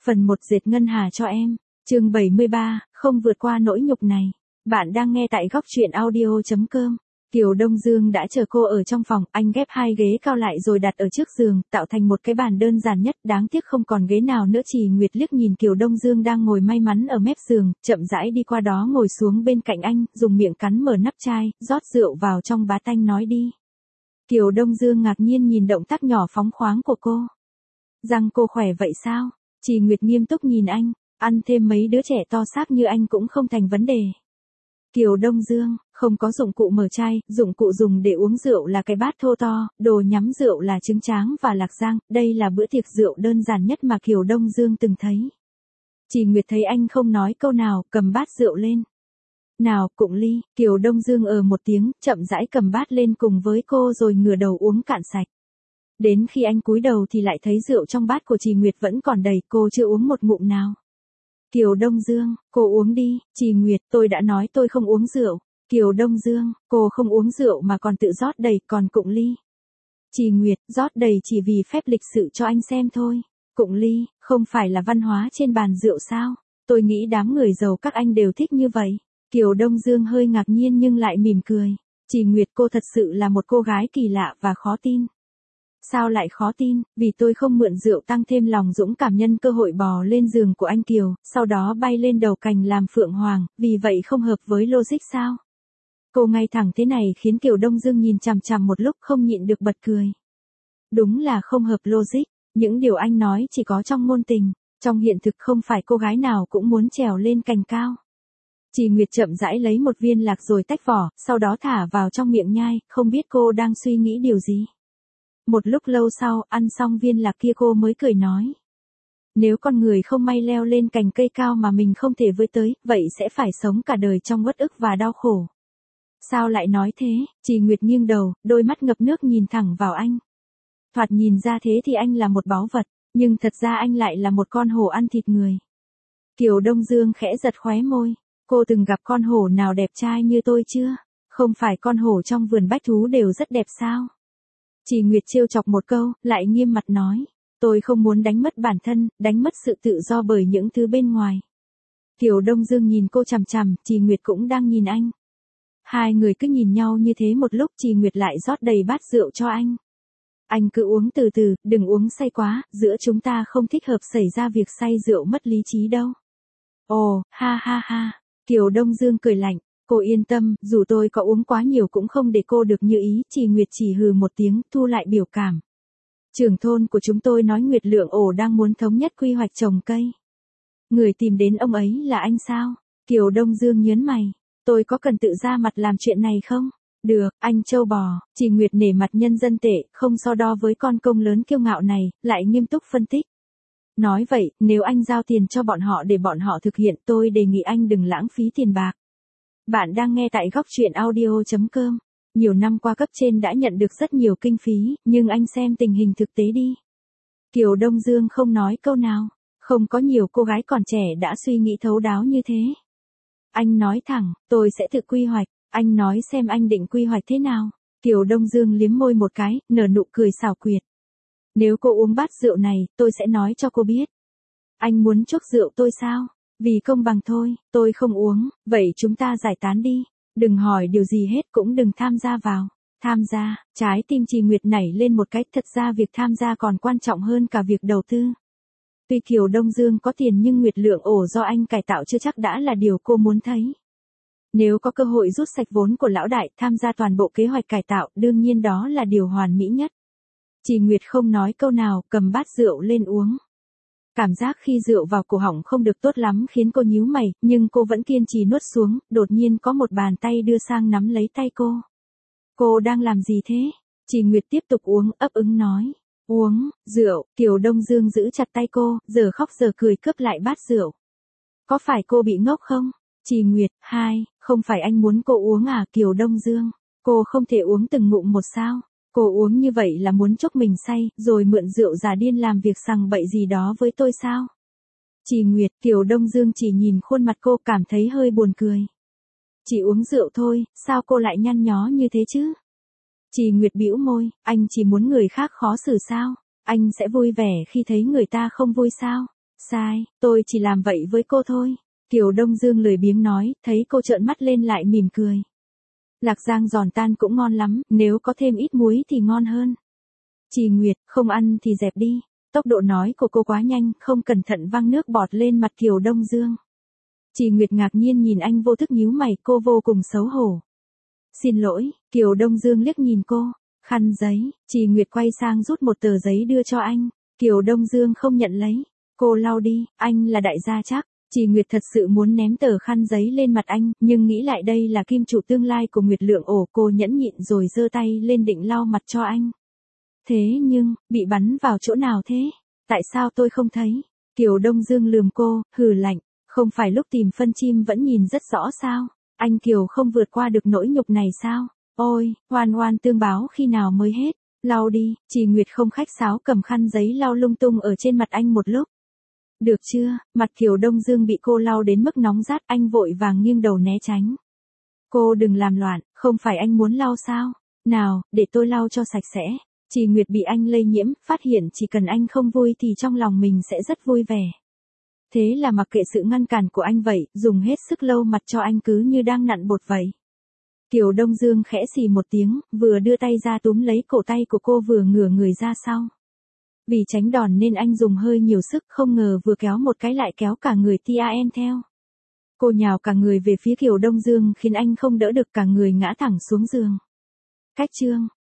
Phần 1 dệt ngân hà cho em. Chương 73, không vượt qua nỗi nhục này. Bạn đang nghe tại góc truyện audio.com. Kiều Đông Dương đã chờ cô ở trong phòng, anh ghép hai ghế cao lại rồi đặt ở trước giường, tạo thành một cái bàn đơn giản nhất, đáng tiếc không còn ghế nào nữa. Chỉ Nguyệt liếc nhìn Kiều Đông Dương đang ngồi may mắn ở mép giường, chậm rãi đi qua đó ngồi xuống bên cạnh anh, dùng miệng cắn mở nắp chai, rót rượu vào trong bát anh nói đi. Kiều Đông Dương ngạc nhiên nhìn động tác nhỏ phóng khoáng của cô. Răng cô khỏe vậy sao? Chỉ Nguyệt nghiêm túc nhìn anh, ăn thêm mấy đứa trẻ to xác như anh cũng không thành vấn đề. Kiều Đông Dương, không có dụng cụ mở chai, dụng cụ dùng để uống rượu là cái bát thô to, đồ nhắm rượu là trứng tráng và lạc rang, đây là bữa tiệc rượu đơn giản nhất mà Kiều Đông Dương từng thấy. Chỉ Nguyệt thấy anh không nói câu nào, cầm bát rượu lên. Nào, cụng ly, Kiều Đông Dương một tiếng, chậm rãi cầm bát lên cùng với cô rồi ngửa đầu uống cạn sạch. Đến khi anh cúi đầu thì lại thấy rượu trong bát của Chỉ Nguyệt vẫn còn đầy, cô chưa uống một ngụm nào. Kiều Đông Dương, cô uống đi. Chỉ Nguyệt, tôi đã nói tôi không uống rượu. Kiều Đông Dương, cô không uống rượu mà còn tự rót đầy, còn cụng ly. Chỉ Nguyệt, rót đầy chỉ vì phép lịch sự cho anh xem thôi. Cụng ly, không phải là văn hóa trên bàn rượu sao? Tôi nghĩ đám người giàu các anh đều thích như vậy. Kiều Đông Dương hơi ngạc nhiên nhưng lại mỉm cười. Chỉ Nguyệt, cô thật sự là một cô gái kỳ lạ và khó tin. Sao lại khó tin? Vì tôi không mượn rượu tăng thêm lòng dũng cảm nhân cơ hội bò lên giường của anh Kiều, sau đó bay lên đầu cành làm phượng hoàng, vì vậy không hợp với logic sao? Cô ngay thẳng thế này khiến Kiều Đông Dương nhìn chằm chằm một lúc không nhịn được bật cười. Đúng là không hợp logic, những điều anh nói chỉ có trong ngôn tình, trong hiện thực không phải cô gái nào cũng muốn trèo lên cành cao. Chỉ Nguyệt chậm rãi lấy một viên lạc rồi tách vỏ, sau đó thả vào trong miệng nhai, không biết cô đang suy nghĩ điều gì. Một lúc lâu sau, ăn xong viên lạc kia cô mới cười nói. Nếu con người không may leo lên cành cây cao mà mình không thể với tới, vậy sẽ phải sống cả đời trong uất ức và đau khổ. Sao lại nói thế? Chỉ Nguyệt nghiêng đầu, đôi mắt ngập nước nhìn thẳng vào anh. Thoạt nhìn ra thế thì anh là một báu vật, nhưng thật ra anh lại là một con hổ ăn thịt người. Kiều Đông Dương khẽ giật khóe môi. Cô từng gặp con hổ nào đẹp trai như tôi chưa? Không phải con hổ trong vườn bách thú đều rất đẹp sao? Chỉ Nguyệt trêu chọc một câu, lại nghiêm mặt nói. Tôi không muốn đánh mất bản thân, đánh mất sự tự do bởi những thứ bên ngoài. Kiều Đông Dương nhìn cô chằm chằm, Chỉ Nguyệt cũng đang nhìn anh. Hai người cứ nhìn nhau như thế một lúc, Chỉ Nguyệt lại rót đầy bát rượu cho anh. Anh cứ uống từ từ, đừng uống say quá, giữa chúng ta không thích hợp xảy ra việc say rượu mất lý trí đâu. Ồ, ha ha ha, Kiều Đông Dương cười lạnh. Cô yên tâm, dù tôi có uống quá nhiều cũng không để cô được như ý. Chỉ Nguyệt chỉ hừ một tiếng, thu lại biểu cảm. Trưởng thôn của chúng tôi nói Nguyệt Lượng Ổ đang muốn thống nhất quy hoạch trồng cây. Người tìm đến ông ấy là anh sao? Kiều Đông Dương nhớn mày. Tôi có cần tự ra mặt làm chuyện này không? Được, anh trâu bò. Chỉ Nguyệt nể mặt nhân dân tệ, không so đo với con công lớn kiêu ngạo này, lại nghiêm túc phân tích. Nói vậy, nếu anh giao tiền cho bọn họ để bọn họ thực hiện, tôi đề nghị anh đừng lãng phí tiền bạc. Bạn đang nghe tại góc truyện audio.com. Nhiều năm qua cấp trên đã nhận được rất nhiều kinh phí, nhưng anh xem tình hình thực tế đi. Kiều Đông Dương không nói câu nào. Không có nhiều cô gái còn trẻ đã suy nghĩ thấu đáo như thế. Anh nói thẳng, tôi sẽ tự quy hoạch. Anh nói xem anh định quy hoạch thế nào. Kiều Đông Dương liếm môi một cái, nở nụ cười xảo quyệt. Nếu cô uống bát rượu này, tôi sẽ nói cho cô biết. Anh muốn chuốc rượu tôi sao? Vì công bằng thôi, tôi không uống, vậy chúng ta giải tán đi. Đừng hỏi điều gì hết cũng đừng tham gia vào. Tham gia, trái tim Chỉ Nguyệt nảy lên một cái, thật ra việc tham gia còn quan trọng hơn cả việc đầu tư. Tuy Kiều Đông Dương có tiền nhưng Nguyệt Lượng Ổ do anh cải tạo chưa chắc đã là điều cô muốn thấy. Nếu có cơ hội rút sạch vốn của lão đại, tham gia toàn bộ kế hoạch cải tạo, đương nhiên đó là điều hoàn mỹ nhất. Chỉ Nguyệt không nói câu nào, cầm bát rượu lên uống. Cảm giác khi rượu vào cổ họng không được tốt lắm khiến cô nhíu mày, nhưng cô vẫn kiên trì nuốt xuống, đột nhiên có một bàn tay đưa sang nắm lấy tay cô. Cô đang làm gì thế? Chỉ Nguyệt tiếp tục uống, ấp úng nói. Uống, rượu. Kiều Đông Dương giữ chặt tay cô, giờ khóc giờ cười cướp lại bát rượu. Có phải cô bị ngốc không? Chỉ Nguyệt, không phải anh muốn cô uống à? Kiều Đông Dương, cô không thể uống từng ngụm một sao? Cô uống như vậy là muốn chốc mình say, rồi mượn rượu giả điên làm việc sằng bậy gì đó với tôi sao? Chỉ Nguyệt, Kiều Đông Dương chỉ nhìn khuôn mặt cô cảm thấy hơi buồn cười. Chỉ uống rượu thôi, sao cô lại nhăn nhó như thế chứ? Chỉ Nguyệt bĩu môi, anh chỉ muốn người khác khó xử sao? Anh sẽ vui vẻ khi thấy người ta không vui sao? Sai, tôi chỉ làm vậy với cô thôi. Kiều Đông Dương lười biếng nói, thấy cô trợn mắt lên lại mỉm cười. Lạc rang giòn tan cũng ngon lắm, nếu có thêm ít muối thì ngon hơn. Trì Nguyệt, không ăn thì dẹp đi. Tốc độ nói của cô quá nhanh, không cẩn thận văng nước bọt lên mặt Kiều Đông Dương. Trì Nguyệt ngạc nhiên nhìn anh vô thức nhíu mày, cô vô cùng xấu hổ. Xin lỗi, Kiều Đông Dương liếc nhìn cô. Khăn giấy, Trì Nguyệt quay sang rút một tờ giấy đưa cho anh. Kiều Đông Dương không nhận lấy. Cô lau đi, anh là đại gia chắc. Trì Nguyệt thật sự muốn ném tờ khăn giấy lên mặt anh, nhưng nghĩ lại đây là kim chủ tương lai của Nguyệt Lượng Ổ, cô nhẫn nhịn rồi giơ tay lên định lau mặt cho anh. Thế nhưng, bị bắn vào chỗ nào thế? Tại sao tôi không thấy? Kiều Đông Dương lườm cô, hừ lạnh, không phải lúc tìm phân chim vẫn nhìn rất rõ sao? Anh Kiều không vượt qua được nỗi nhục này sao? Ôi, oan oan tương báo khi nào mới hết? Lau đi, Trì Nguyệt không khách sáo cầm khăn giấy lau lung tung ở trên mặt anh một lúc. Được chưa, mặt Kiều Đông Dương bị cô lau đến mức nóng rát, anh vội vàng nghiêng đầu né tránh. Cô đừng làm loạn, không phải anh muốn lau sao? Nào, để tôi lau cho sạch sẽ. Trì Nguyệt bị anh lây nhiễm, phát hiện chỉ cần anh không vui thì trong lòng mình sẽ rất vui vẻ. Thế là mặc kệ sự ngăn cản của anh vậy, dùng hết sức lau mặt cho anh cứ như đang nặn bột vậy. Kiều Đông Dương khẽ xì một tiếng, vừa đưa tay ra túm lấy cổ tay của cô vừa ngửa người ra sau. Vì tránh đòn nên anh dùng hơi nhiều sức, không ngờ vừa kéo một cái lại kéo cả người Tian theo. Cô nhào cả người về phía Kiều Đông Dương khiến anh không đỡ được, cả người ngã thẳng xuống giường. Cách chương